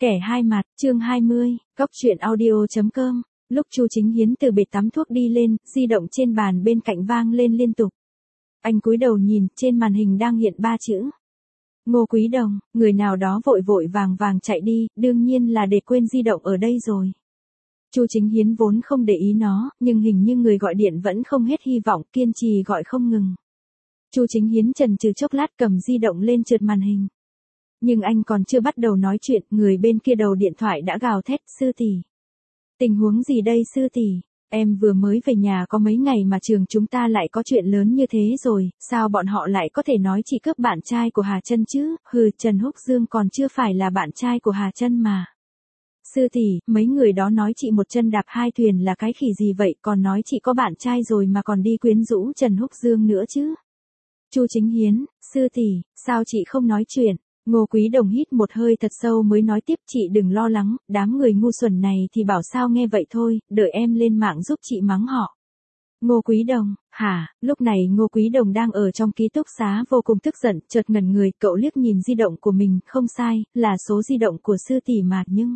Kẻ hai mặt, chương 20, Cóc truyện audio.com. Lúc Chu Chính Hiến từ bể tắm thuốc đi lên, di động trên bàn bên cạnh vang lên liên tục. Anh cúi đầu nhìn, trên màn hình đang hiện 3 chữ. Ngô Quý Đồng, người nào đó vội vội vàng vàng chạy đi, đương nhiên là để quên di động ở đây rồi. Chu Chính Hiến vốn không để ý nó, nhưng hình như người gọi điện vẫn không hết hy vọng, kiên trì gọi không ngừng. Chu Chính Hiến chần chừ chốc lát cầm di động lên trượt màn hình. Nhưng anh còn chưa bắt đầu nói chuyện, người bên kia đầu điện thoại đã gào thét, sư tỷ. Tình huống gì đây sư tỷ? Em vừa mới về nhà có mấy ngày mà trường chúng ta lại có chuyện lớn như thế rồi, sao bọn họ lại có thể nói chị cướp bạn trai của Hà Trân chứ? Hừ, Trần Húc Dương còn chưa phải là bạn trai của Hà Trân mà. Sư tỷ, mấy người đó nói chị một chân đạp hai thuyền là cái khỉ gì vậy, còn nói chị có bạn trai rồi mà còn đi quyến rũ Trần Húc Dương nữa chứ? Chu Chính Hiến, sư tỷ, sao chị không nói chuyện? Ngô Quý Đồng hít một hơi thật sâu mới nói tiếp, chị đừng lo lắng, đám người ngu xuẩn này thì bảo sao nghe vậy thôi, đợi em lên mạng giúp chị mắng họ. Ngô Quý Đồng, hả? Lúc này Ngô Quý Đồng đang ở trong ký túc xá vô cùng tức giận, chợt ngẩn người, cậu liếc nhìn di động của mình, không sai, là số di động của sư tỷ mà, nhưng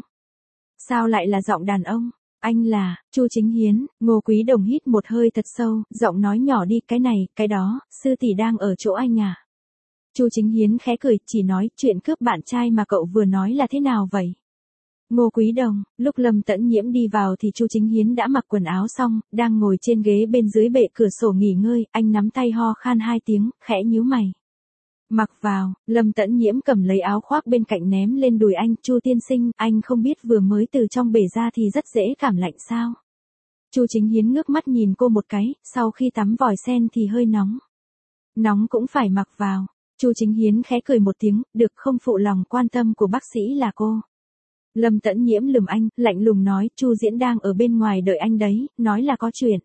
sao lại là giọng đàn ông? Anh là, Chu Chính Hiến. Ngô Quý Đồng hít một hơi thật sâu, giọng nói nhỏ đi, cái này, cái đó, sư tỷ đang ở chỗ anh à? Chu Chính Hiến khẽ cười, chỉ nói, chuyện cướp bạn trai mà cậu vừa nói là thế nào vậy? Ngô Quý Đồng, lúc Lâm Tẫn Nhiễm đi vào thì Chu Chính Hiến đã mặc quần áo xong, đang ngồi trên ghế bên dưới bệ cửa sổ nghỉ ngơi, anh nắm tay ho khan 2 tiếng, khẽ nhíu mày. Mặc vào, Lâm Tẫn Nhiễm cầm lấy áo khoác bên cạnh ném lên đùi anh, Chu tiên sinh, anh không biết vừa mới từ trong bể ra thì rất dễ cảm lạnh sao? Chu Chính Hiến ngước mắt nhìn cô một cái, sau khi tắm vòi sen thì hơi nóng. Nóng cũng phải mặc vào. Chu Chính Hiến khẽ cười một tiếng, được không phụ lòng quan tâm của bác sĩ là cô. Lâm Tẫn Nhiễm lườm anh, lạnh lùng nói, Chu Diễn đang ở bên ngoài đợi anh đấy, nói là có chuyện.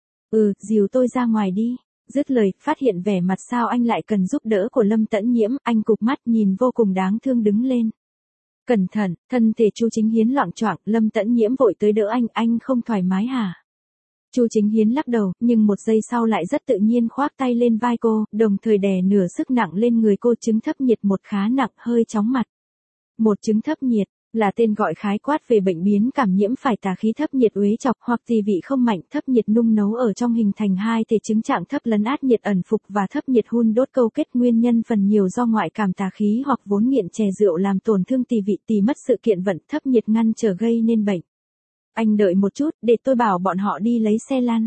Dìu tôi ra ngoài đi. Dứt lời, phát hiện vẻ mặt sao anh lại cần giúp đỡ của Lâm Tẫn Nhiễm, anh cụp mắt nhìn vô cùng đáng thương đứng lên. Cẩn thận, thân thể Chu Chính Hiến loạng choạng, Lâm Tẫn Nhiễm vội tới đỡ anh không thoải mái hả? Chu Chính Hiến lắc đầu, nhưng một giây sau lại rất tự nhiên khoác tay lên vai cô, đồng thời đè nửa sức nặng lên người cô. Chứng thấp nhiệt một khá nặng, hơi chóng mặt. Một chứng thấp nhiệt là tên gọi khái quát về bệnh biến cảm nhiễm phải tà khí thấp nhiệt uế chọc hoặc tỳ vị không mạnh, thấp nhiệt nung nấu ở trong hình thành hai thể chứng trạng thấp lấn át nhiệt ẩn phục và thấp nhiệt hun đốt câu kết, nguyên nhân phần nhiều do ngoại cảm tà khí hoặc vốn nghiện chè rượu làm tổn thương tỳ vị, tỳ mất sự kiện vận, thấp nhiệt ngăn trở gây nên bệnh. Anh đợi một chút, để tôi bảo bọn họ đi lấy xe lăn.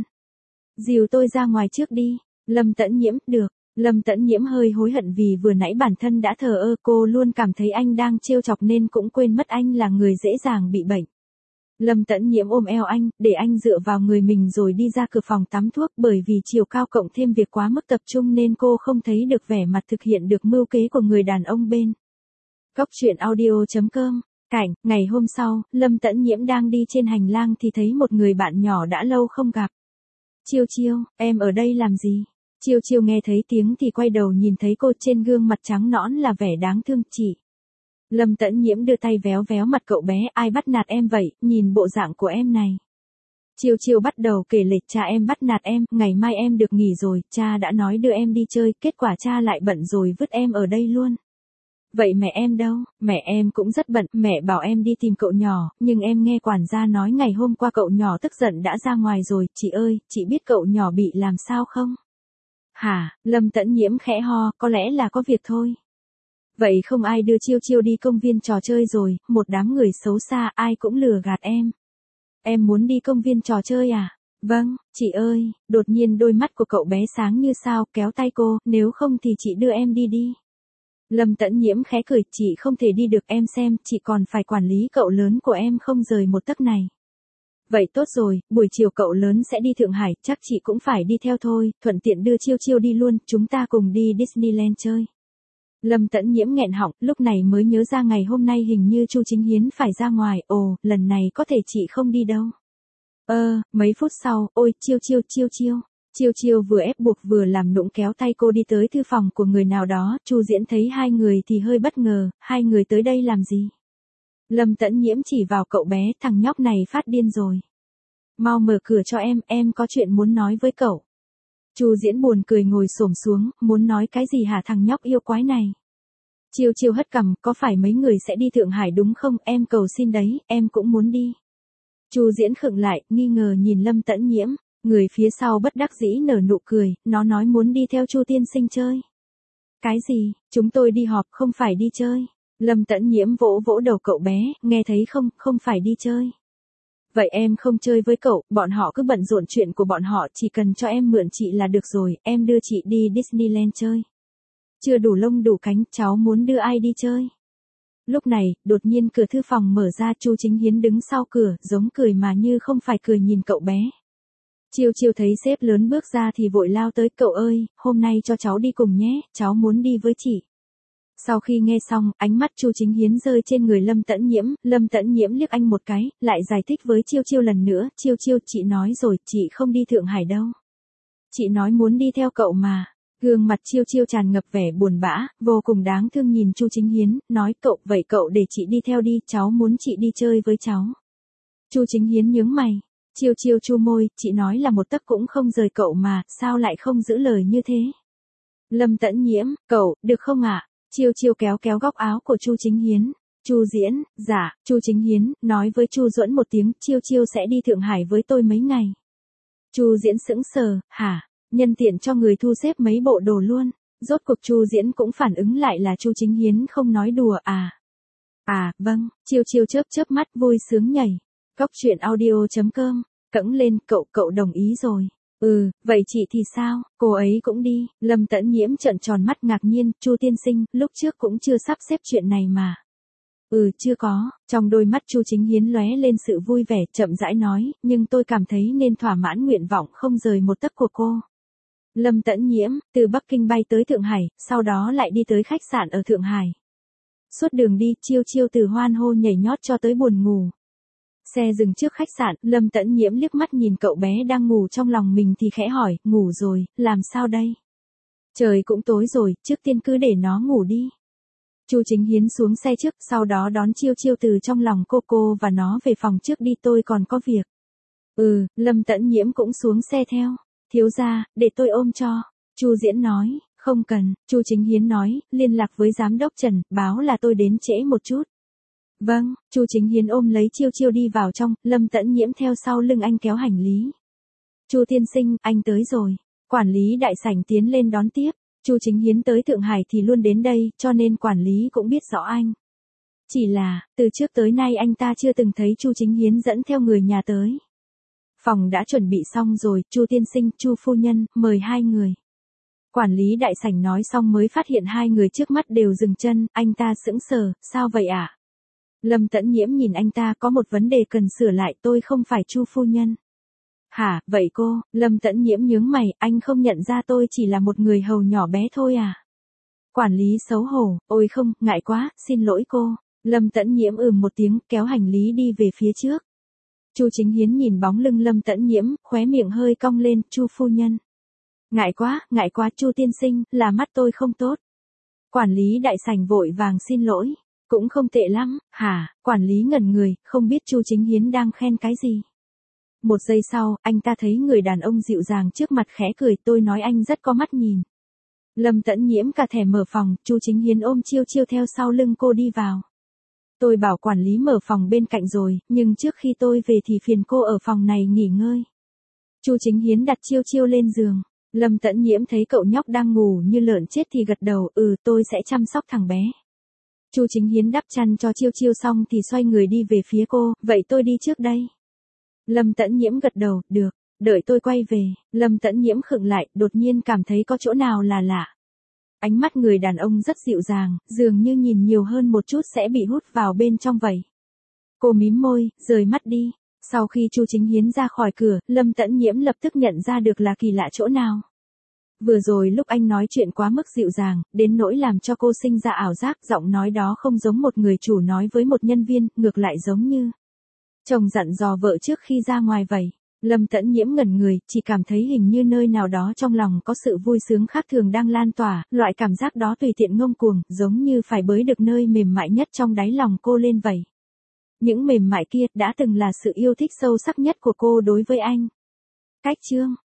Dìu tôi ra ngoài trước đi. Lâm Tẫn Nhiễm, được. Lâm Tẫn Nhiễm hơi hối hận vì vừa nãy bản thân đã thờ ơ, cô luôn cảm thấy anh đang trêu chọc nên cũng quên mất anh là người dễ dàng bị bệnh. Lâm Tẫn Nhiễm ôm eo anh, để anh dựa vào người mình rồi đi ra cửa phòng tắm thuốc, bởi vì chiều cao cộng thêm việc quá mức tập trung nên cô không thấy được vẻ mặt thực hiện được mưu kế của người đàn ông bên. Cóc truyện audio.com. Cảnh, ngày hôm sau, Lâm Tẫn Nhiễm đang đi trên hành lang thì thấy một người bạn nhỏ đã lâu không gặp. Chiêu Chiêu, em ở đây làm gì? Chiêu Chiêu nghe thấy tiếng thì quay đầu nhìn thấy cô, trên gương mặt trắng nõn là vẻ đáng thương. Chị. Lâm Tẫn Nhiễm đưa tay véo véo mặt cậu bé, ai bắt nạt em vậy, nhìn bộ dạng của em này. Chiêu Chiêu bắt đầu kể lể, cha em bắt nạt em, ngày mai em được nghỉ rồi, cha đã nói đưa em đi chơi, kết quả cha lại bận rồi vứt em ở đây luôn. Vậy mẹ em đâu? Mẹ em cũng rất bận, mẹ bảo em đi tìm cậu nhỏ, nhưng em nghe quản gia nói ngày hôm qua cậu nhỏ tức giận đã ra ngoài rồi, chị ơi, chị biết cậu nhỏ bị làm sao không? Hả? Lâm Tẫn Nhiễm khẽ ho, có lẽ là có việc thôi. Vậy không ai đưa Chiêu Chiêu đi công viên trò chơi rồi, một đám người xấu xa, ai cũng lừa gạt em. Em muốn đi công viên trò chơi à? Vâng, chị ơi. Đột nhiên đôi mắt của cậu bé sáng như sao, kéo tay cô, nếu không thì chị đưa em đi đi. Lâm Tẫn Nhiễm khẽ cười, chị không thể đi được, em xem, chị còn phải quản lý cậu lớn của em không rời một tấc này. Vậy tốt rồi, buổi chiều cậu lớn sẽ đi Thượng Hải, chắc chị cũng phải đi theo thôi, thuận tiện đưa Chiêu Chiêu đi luôn, chúng ta cùng đi Disneyland chơi. Lâm Tẫn Nhiễm nghẹn họng, lúc này mới nhớ ra ngày hôm nay hình như Chu Chính Hiến phải ra ngoài, lần này có thể chị không đi đâu. Mấy phút sau, ôi, Chiêu Chiêu. Chiêu Chiêu vừa ép buộc vừa làm nũng kéo tay cô đi tới thư phòng của người nào đó, Chu Diễn thấy hai người thì hơi bất ngờ, hai người tới đây làm gì? Lâm Tẫn Nhiễm chỉ vào cậu bé, thằng nhóc này phát điên rồi. Mau mở cửa cho em có chuyện muốn nói với cậu. Chu Diễn buồn cười ngồi xổm xuống, muốn nói cái gì hả thằng nhóc yêu quái này? Chiêu chiêu hất cằm, có phải mấy người sẽ đi Thượng Hải đúng không, em cầu xin đấy, em cũng muốn đi. Chu Diễn khựng lại, nghi ngờ nhìn Lâm Tẫn Nhiễm, người phía sau bất đắc dĩ nở nụ cười, nó nói muốn đi theo Chu tiên sinh chơi. Cái gì, chúng tôi đi họp không phải đi chơi. Lâm Tẫn Nhiễm vỗ vỗ đầu cậu bé, nghe thấy không, không phải đi chơi. Vậy em không chơi với cậu, bọn họ cứ bận rộn chuyện của bọn họ, chỉ cần cho em mượn chị là được rồi, em đưa chị đi Disneyland chơi. Chưa đủ lông đủ cánh, cháu muốn đưa ai đi chơi? Lúc này, đột nhiên cửa thư phòng mở ra, Chu Chính Hiến đứng sau cửa, giống cười mà như không phải cười nhìn cậu bé. Chiêu chiêu thấy sếp lớn bước ra thì vội lao tới, cậu ơi, hôm nay cho cháu đi cùng nhé, cháu muốn đi với chị. Sau khi nghe xong, ánh mắt Chu Chính Hiến rơi trên người Lâm Tẫn Nhiễm liếc anh một cái, lại giải thích với Chiêu Chiêu lần nữa, Chiêu Chiêu, chị nói rồi, chị không đi Thượng Hải đâu. Chị nói muốn đi theo cậu mà. Gương mặt Chiêu Chiêu tràn ngập vẻ buồn bã, vô cùng đáng thương nhìn Chu Chính Hiến, nói cậu, vậy cậu để chị đi theo đi, cháu muốn chị đi chơi với cháu. Chu Chính Hiến nhướng mày, Chiêu Chiêu chu môi, chị nói là một tấc cũng không rời cậu mà, sao lại không giữ lời như thế? Lâm Tẫn Nhiễm, cậu, được không ạ? Chiêu Chiêu kéo kéo góc áo của Chu Chính Hiến. Chu Diễn, dạ, Chu Chính Hiến, nói với Chu Duẫn một tiếng, Chiêu Chiêu sẽ đi Thượng Hải với tôi mấy ngày. Chu Diễn sững sờ, hả? Nhân tiện cho người thu xếp mấy bộ đồ luôn. Rốt cuộc Chu Diễn cũng phản ứng lại là Chu Chính Hiến không nói đùa à. À, vâng, Chiêu Chiêu chớp chớp mắt vui sướng nhảy. Cóc truyện audio.com, cẫng lên, cậu đồng ý rồi. Ừ, vậy chị thì sao, cô ấy cũng đi. Lâm Tẫn Nhiễm trợn tròn mắt ngạc nhiên, Chu tiên sinh, lúc trước cũng chưa sắp xếp chuyện này mà. Ừ, chưa có. Trong đôi mắt Chu Chính Hiến lóe lên sự vui vẻ, chậm rãi nói, nhưng tôi cảm thấy nên thỏa mãn nguyện vọng không rời một tấc của cô. Lâm Tẫn Nhiễm, từ Bắc Kinh bay tới Thượng Hải, sau đó lại đi tới khách sạn ở Thượng Hải. Suốt đường đi, Chiêu Chiêu từ hoan hô nhảy nhót cho tới buồn ngủ. Xe dừng trước khách sạn, Lâm Tẫn Nhiễm liếc mắt nhìn cậu bé đang ngủ trong lòng mình thì khẽ hỏi, ngủ rồi, làm sao đây? Trời cũng tối rồi, trước tiên cứ để nó ngủ đi. Chu Chính Hiến xuống xe trước, sau đó đón Chiêu Chiêu từ trong lòng cô và nó về phòng trước đi, tôi còn có việc. Ừ, Lâm Tẫn Nhiễm cũng xuống xe theo. Thiếu gia, để tôi ôm cho. Chu Diễn nói, không cần. Chu Chính Hiến nói, liên lạc với giám đốc Trần, báo là tôi đến trễ một chút. Vâng, Chu Chính Hiến ôm lấy Chiêu Chiêu đi vào trong, Lâm Tẫn Nhiễm theo sau lưng anh kéo hành lý. Chu tiên sinh, anh tới rồi. Quản lý đại sảnh tiến lên đón tiếp. Chu Chính Hiến tới Thượng Hải thì luôn đến đây, cho nên quản lý cũng biết rõ anh. Chỉ là, từ trước tới nay anh ta chưa từng thấy Chu Chính Hiến dẫn theo người nhà tới. Phòng đã chuẩn bị xong rồi, Chu tiên sinh, Chu phu nhân, mời hai người. Quản lý đại sảnh nói xong mới phát hiện hai người trước mắt đều dừng chân, anh ta sững sờ, sao vậy ạ? Lâm Tẫn Nhiễm nhìn anh ta, có một vấn đề cần sửa lại, tôi không phải Chu phu nhân. Hả, vậy cô? Lâm Tẫn Nhiễm nhướng mày, anh không nhận ra tôi chỉ là một người hầu nhỏ bé thôi à? Quản lý xấu hổ, ôi không, ngại quá, xin lỗi cô. Lâm Tẫn Nhiễm một tiếng, kéo hành lý đi về phía trước. Chu Chính Hiến nhìn bóng lưng Lâm Tẫn Nhiễm, khóe miệng hơi cong lên, Chu phu nhân. Ngại quá, Chu tiên sinh, là mắt tôi không tốt. Quản lý đại sảnh vội vàng xin lỗi. Cũng không tệ lắm, hả? Quản lý ngẩn người, không biết Chu Chính Hiến đang khen cái gì. Một giây sau, anh ta thấy người đàn ông dịu dàng trước mặt khẽ cười, tôi nói anh rất có mắt nhìn. Lâm Tẫn Nhiễm cả thẻ mở phòng, Chu Chính Hiến ôm Chiêu Chiêu theo sau lưng cô đi vào. Tôi bảo quản lý mở phòng bên cạnh rồi, nhưng trước khi tôi về thì phiền cô ở phòng này nghỉ ngơi. Chu Chính Hiến đặt Chiêu Chiêu lên giường. Lâm Tẫn Nhiễm thấy cậu nhóc đang ngủ như lợn chết thì gật đầu, tôi sẽ chăm sóc thằng bé. Chu Chính Hiến đắp chăn cho Chiêu Chiêu xong thì xoay người đi về phía cô, vậy tôi đi trước đây. Lâm Tẫn Nhiễm gật đầu, được, đợi tôi quay về. Lâm Tẫn Nhiễm khựng lại, đột nhiên cảm thấy có chỗ nào là lạ. Ánh mắt người đàn ông rất dịu dàng, dường như nhìn nhiều hơn một chút sẽ bị hút vào bên trong vậy. Cô mím môi, rời mắt đi. Sau khi Chu Chính Hiến ra khỏi cửa, Lâm Tẫn Nhiễm lập tức nhận ra được là kỳ lạ chỗ nào. Vừa rồi lúc anh nói chuyện quá mức dịu dàng, đến nỗi làm cho cô sinh ra ảo giác, giọng nói đó không giống một người chủ nói với một nhân viên, ngược lại giống như chồng dặn dò vợ trước khi ra ngoài vậy. Lâm Tẫn Nhiễm ngẩn người, chỉ cảm thấy hình như nơi nào đó trong lòng có sự vui sướng khác thường đang lan tỏa, loại cảm giác đó tùy tiện ngông cuồng, giống như phải bới được nơi mềm mại nhất trong đáy lòng cô lên vậy. Những mềm mại kia đã từng là sự yêu thích sâu sắc nhất của cô đối với anh. Cách chương